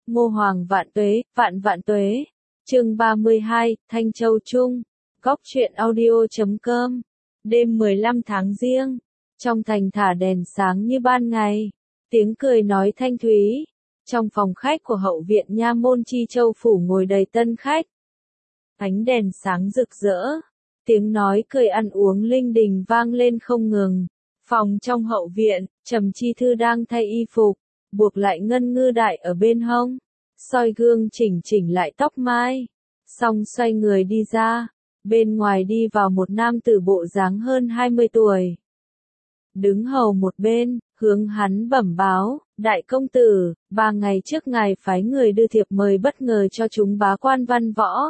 Ngô Hoàng vạn vạn tuế. Chương 32, Thanh Châu Trung. Góc truyện audio.com. Đêm 15 tháng Giêng, trong thành thả đèn sáng như ban ngày, tiếng cười nói thanh thúy. Trong phòng khách của hậu viện nha môn Chi Châu phủ ngồi đầy tân khách. Ánh đèn sáng rực rỡ, tiếng nói cười ăn uống linh đình vang lên không ngừng. Phòng trong hậu viện, Trầm Chi Thư đang thay y phục, buộc lại ngân ngư đại ở bên hông, soi gương chỉnh lại tóc mai, xong xoay người đi ra. Bên ngoài đi vào một nam tử bộ dáng hơn 20 tuổi. Đứng hầu một bên, hướng hắn bẩm báo, đại công tử, 3 ngày trước ngài phái người đưa thiệp mời bất ngờ cho chúng bá quan văn võ.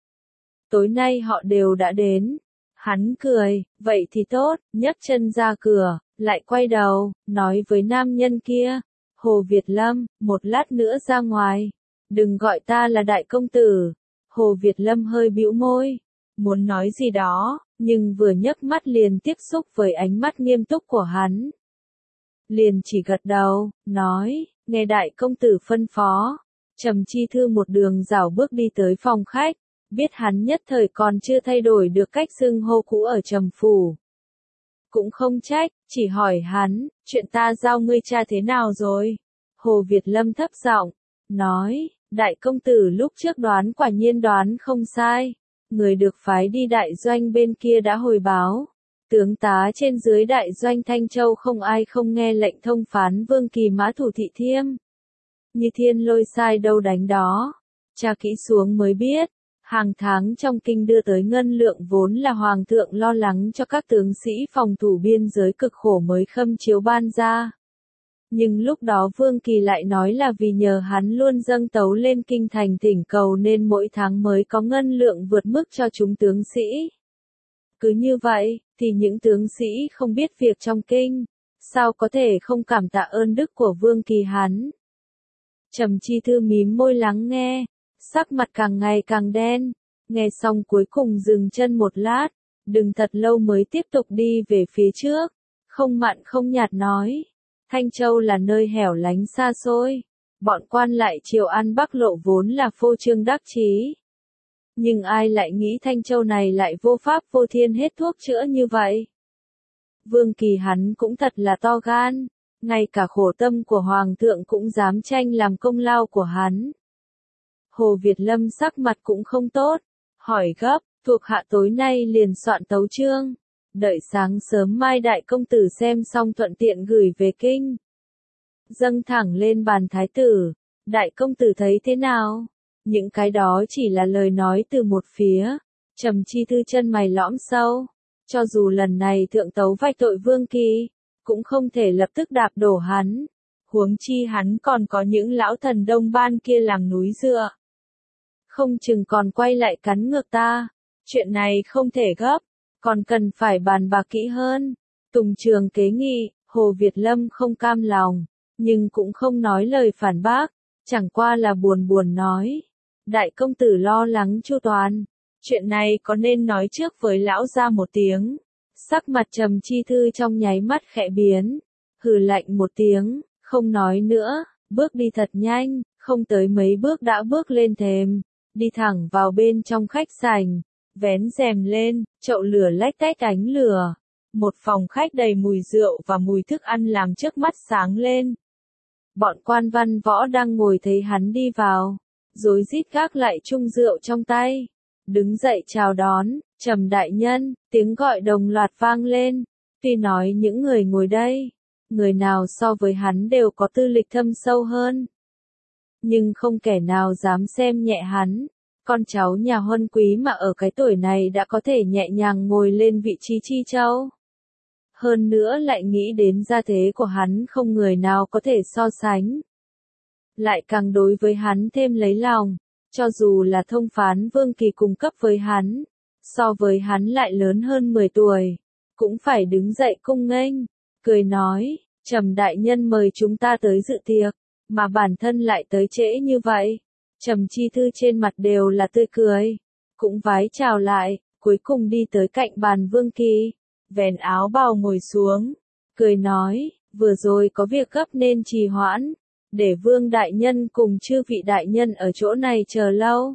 Tối nay họ đều đã đến. Hắn cười, vậy thì tốt, nhấc chân ra cửa, lại quay đầu, nói với nam nhân kia, Hồ Việt Lâm, một lát nữa ra ngoài, đừng gọi ta là đại công tử. Hồ Việt Lâm hơi bĩu môi, muốn nói gì đó, nhưng vừa nhấc mắt liền tiếp xúc với ánh mắt nghiêm túc của hắn. Liền chỉ gật đầu, nói, nghe đại công tử phân phó. Trầm Chi Thư một đường rảo bước đi tới phòng khách, biết hắn nhất thời còn chưa thay đổi được cách xưng hô cũ ở Trầm phủ. Cũng không trách, chỉ hỏi hắn, chuyện ta giao ngươi tra thế nào rồi? Hồ Việt Lâm thấp giọng, nói, đại công tử lúc trước đoán quả nhiên đoán không sai. Người được phái đi đại doanh bên kia đã hồi báo. Tướng tá trên dưới đại doanh Thanh Châu không ai không nghe lệnh thông phán Vương Kỳ Mã Thủ Thị Thiêm. Như thiên lôi sai đâu đánh đó. Tra kỹ xuống mới biết, hàng tháng trong kinh đưa tới ngân lượng vốn là hoàng thượng lo lắng cho các tướng sĩ phòng thủ biên giới cực khổ mới khâm chiếu ban ra. Nhưng lúc đó Vương Kỳ lại nói là vì nhờ hắn luôn dâng tấu lên kinh thành thỉnh cầu nên mỗi tháng mới có ngân lượng vượt mức cho chúng tướng sĩ. Cứ như vậy, thì những tướng sĩ không biết việc trong kinh, sao có thể không cảm tạ ơn đức của Vương Kỳ hắn. Trầm Chi Thư mím môi lắng nghe, sắc mặt càng ngày càng đen, nghe xong cuối cùng dừng chân một lát, đừng thật lâu mới tiếp tục đi về phía trước, không mặn không nhạt nói. Thanh Châu là nơi hẻo lánh xa xôi, bọn quan lại triều An Bắc Lộ vốn là phô trương đắc chí. Nhưng ai lại nghĩ Thanh Châu này lại vô pháp vô thiên hết thuốc chữa như vậy? Vương Kỳ hắn cũng thật là to gan, ngay cả khổ tâm của Hoàng thượng cũng dám tranh làm công lao của hắn. Hồ Việt Lâm sắc mặt cũng không tốt, hỏi gấp, thuộc hạ tối nay liền soạn tấu chương. Đợi sáng sớm mai đại công tử xem xong thuận tiện gửi về kinh. Dâng thẳng lên bàn thái tử, đại công tử thấy thế nào? Những cái đó chỉ là lời nói từ một phía. Trầm Chi Thư chân mày lõm sâu, cho dù lần này thượng tấu vạch tội Vương Kỳ, cũng không thể lập tức đạp đổ hắn. Huống chi hắn còn có những lão thần Đông Ban kia làm núi dựa. Không chừng còn quay lại cắn ngược ta. Chuyện này không thể gấp, còn cần phải bàn bạc kỹ hơn. Tùng Trường kế nghị, Hồ Việt Lâm không cam lòng, nhưng cũng không nói lời phản bác, chẳng qua là buồn nói. Đại công tử lo lắng chu toàn, chuyện này có nên nói trước với lão gia một tiếng. Sắc mặt Trầm Chi Thư trong nháy mắt khẽ biến, hừ lạnh một tiếng, không nói nữa, bước đi thật nhanh, không tới mấy bước đã bước lên thềm, đi thẳng vào bên trong khách sảnh. Vén rèm lên, chậu lửa lách tách ánh lửa. Một phòng khách đầy mùi rượu và mùi thức ăn làm trước mắt sáng lên. Bọn quan văn võ đang ngồi thấy hắn đi vào, rối rít gác lại chung rượu trong tay. Đứng dậy chào đón, Trầm đại nhân, tiếng gọi đồng loạt vang lên. Tuy nói những người ngồi đây, người nào so với hắn đều có tư lịch thâm sâu hơn. Nhưng không kẻ nào dám xem nhẹ hắn. Con cháu nhà Huân quý mà ở cái tuổi này đã có thể nhẹ nhàng ngồi lên vị trí Chi Châu. Hơn nữa lại nghĩ đến gia thế của hắn không người nào có thể so sánh. Lại càng đối với hắn thêm lấy lòng, cho dù là thông phán Vương Kỳ cùng cấp với hắn, so với hắn lại lớn hơn 10 tuổi, cũng phải đứng dậy cung nghênh, cười nói, Trầm đại nhân mời chúng ta tới dự tiệc, mà bản thân lại tới trễ như vậy. Trầm Chi Thư trên mặt đều là tươi cười, cũng vái chào lại, cuối cùng đi tới cạnh bàn Vương Kỳ, vén áo bào ngồi xuống, cười nói, vừa rồi có việc gấp nên trì hoãn, để Vương đại nhân cùng chư vị đại nhân ở chỗ này chờ lâu.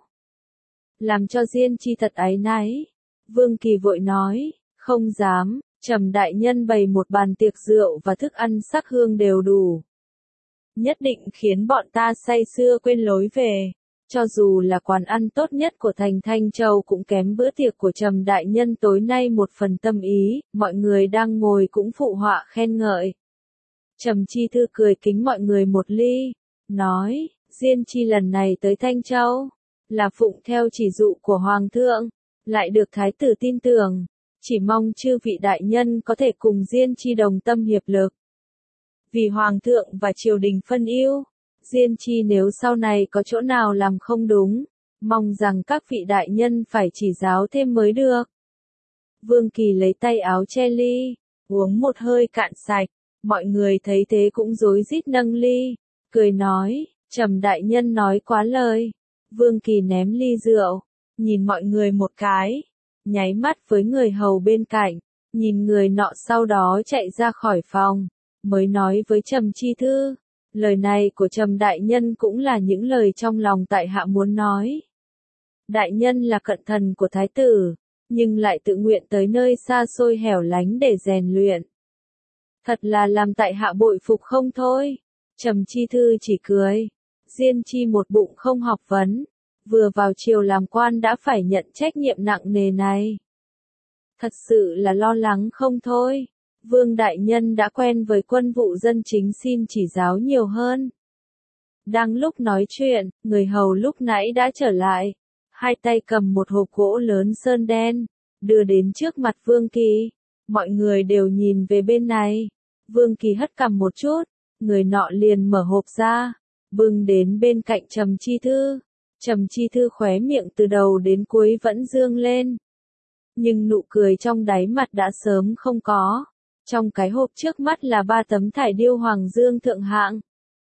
Làm cho Diên Chi thật áy náy. Vương Kỳ vội nói, không dám, Trầm đại nhân bày một bàn tiệc rượu và thức ăn sắc hương đều đủ. Nhất định khiến bọn ta say sưa quên lối về. Cho dù là quán ăn tốt nhất của thành Thanh Châu cũng kém bữa tiệc của Trầm đại nhân tối nay một phần tâm ý, mọi người đang ngồi cũng phụ họa khen ngợi. Trầm Chi Thư cười kính mọi người một ly, nói, Diên Chi lần này tới Thanh Châu, là phụng theo chỉ dụ của Hoàng thượng, lại được Thái tử tin tưởng, chỉ mong chư vị đại nhân có thể cùng Diên Chi đồng tâm hiệp lực. Vì Hoàng thượng và triều đình phân ưu, Diên Chi nếu sau này có chỗ nào làm không đúng, mong rằng các vị đại nhân phải chỉ giáo thêm mới được. Vương Kỳ lấy tay áo che ly, uống một hơi cạn sạch, mọi người thấy thế cũng rối rít nâng ly, cười nói, Trầm đại nhân nói quá lời. Vương Kỳ ném ly rượu, nhìn mọi người một cái, nháy mắt với người hầu bên cạnh, nhìn người nọ sau đó chạy ra khỏi phòng, mới nói với Trầm Chi Thư, lời này của Trầm đại nhân cũng là những lời trong lòng tại hạ muốn nói. Đại nhân là cận thần của thái tử, nhưng lại tự nguyện tới nơi xa xôi hẻo lánh để rèn luyện. Thật là làm tại hạ bội phục không thôi. Trầm Chi Thư chỉ cười. Diên Chi một bụng không học vấn, vừa vào triều làm quan đã phải nhận trách nhiệm nặng nề này. Thật sự là lo lắng không thôi. Vương đại nhân đã quen với quân vụ dân chính xin chỉ giáo nhiều hơn. Đang lúc nói chuyện, người hầu lúc nãy đã trở lại, hai tay cầm một hộp gỗ lớn sơn đen, đưa đến trước mặt Vương Kỳ. Mọi người đều nhìn về bên này. Vương Kỳ hất cằm một chút, người nọ liền mở hộp ra, bưng đến bên cạnh Trầm Chi Thư. Trầm Chi Thư khóe miệng từ đầu đến cuối vẫn dương lên. Nhưng nụ cười trong đáy mặt đã sớm không có. Trong cái hộp trước mắt là 3 tấm thải điêu hoàng dương thượng hạng.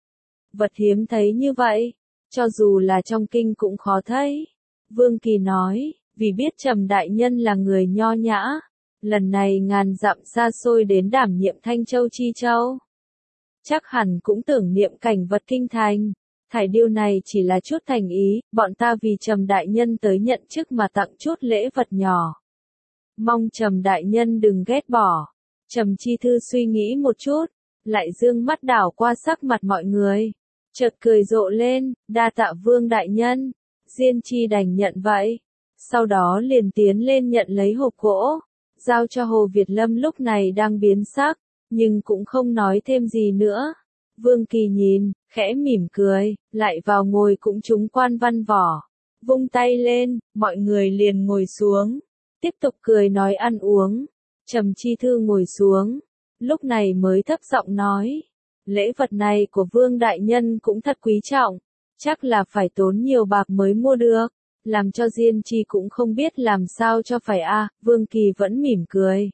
Vật hiếm thấy như vậy, cho dù là trong kinh cũng khó thấy. Vương Kỳ nói, vì biết Trầm đại nhân là người nho nhã, lần này ngàn dặm xa xôi đến đảm nhiệm Thanh Châu Chi Châu. Chắc hẳn cũng tưởng niệm cảnh vật kinh thành. Thải điêu này chỉ là chút thành ý, bọn ta vì Trầm đại nhân tới nhận chức mà tặng chút lễ vật nhỏ. Mong Trầm đại nhân đừng ghét bỏ. Trầm Chi Thư suy nghĩ một chút, lại dương mắt đảo qua sắc mặt mọi người. Chợt cười rộ lên, đa tạ Vương đại nhân. Diên Chi đành nhận vậy. Sau đó liền tiến lên nhận lấy hộp gỗ, giao cho Hồ Việt Lâm lúc này đang biến sắc, nhưng cũng không nói thêm gì nữa. Vương Kỳ nhìn, khẽ mỉm cười, lại vào ngồi cũng trúng quan văn vỏ. Vung tay lên, mọi người liền ngồi xuống, tiếp tục cười nói ăn uống. Trầm Chi Thư ngồi xuống, lúc này mới thấp giọng nói, lễ vật này của Vương đại nhân cũng thật quý trọng, chắc là phải tốn nhiều bạc mới mua được, làm cho Diên Chi cũng không biết làm sao cho phải a. Vương Kỳ vẫn mỉm cười.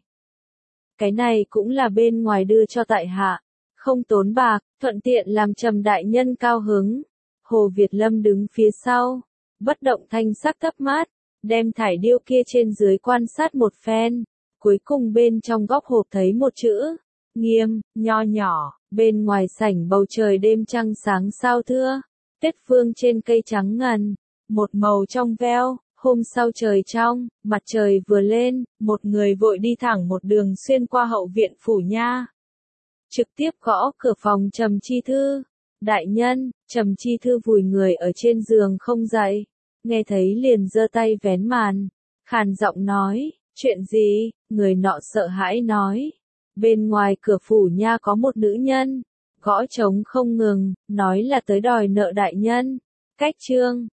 Cái này cũng là bên ngoài đưa cho tại hạ, không tốn bạc, thuận tiện làm Trầm đại nhân cao hứng. Hồ Việt Lâm đứng phía sau, bất động thanh sắc thấp mắt, đem thải điêu kia trên dưới quan sát một phen, cuối cùng bên trong góc hộp thấy một chữ, Nghiêm, nho nhỏ, bên ngoài sảnh bầu trời đêm trăng sáng sao thưa, Tết phương trên cây trắng ngần, một màu trong veo. Hôm sau trời trong, mặt trời vừa lên, một người vội đi thẳng một đường xuyên qua hậu viện phủ nha. Trực tiếp gõ cửa phòng Trầm Chi Thư. Đại nhân, Trầm Chi Thư vùi người ở trên giường không dậy. Nghe thấy liền giơ tay vén màn. Khàn giọng nói, chuyện gì? Người nọ sợ hãi nói. Bên ngoài cửa phủ nha có một nữ nhân. Gõ trống không ngừng, nói là tới đòi nợ đại nhân. Cách chương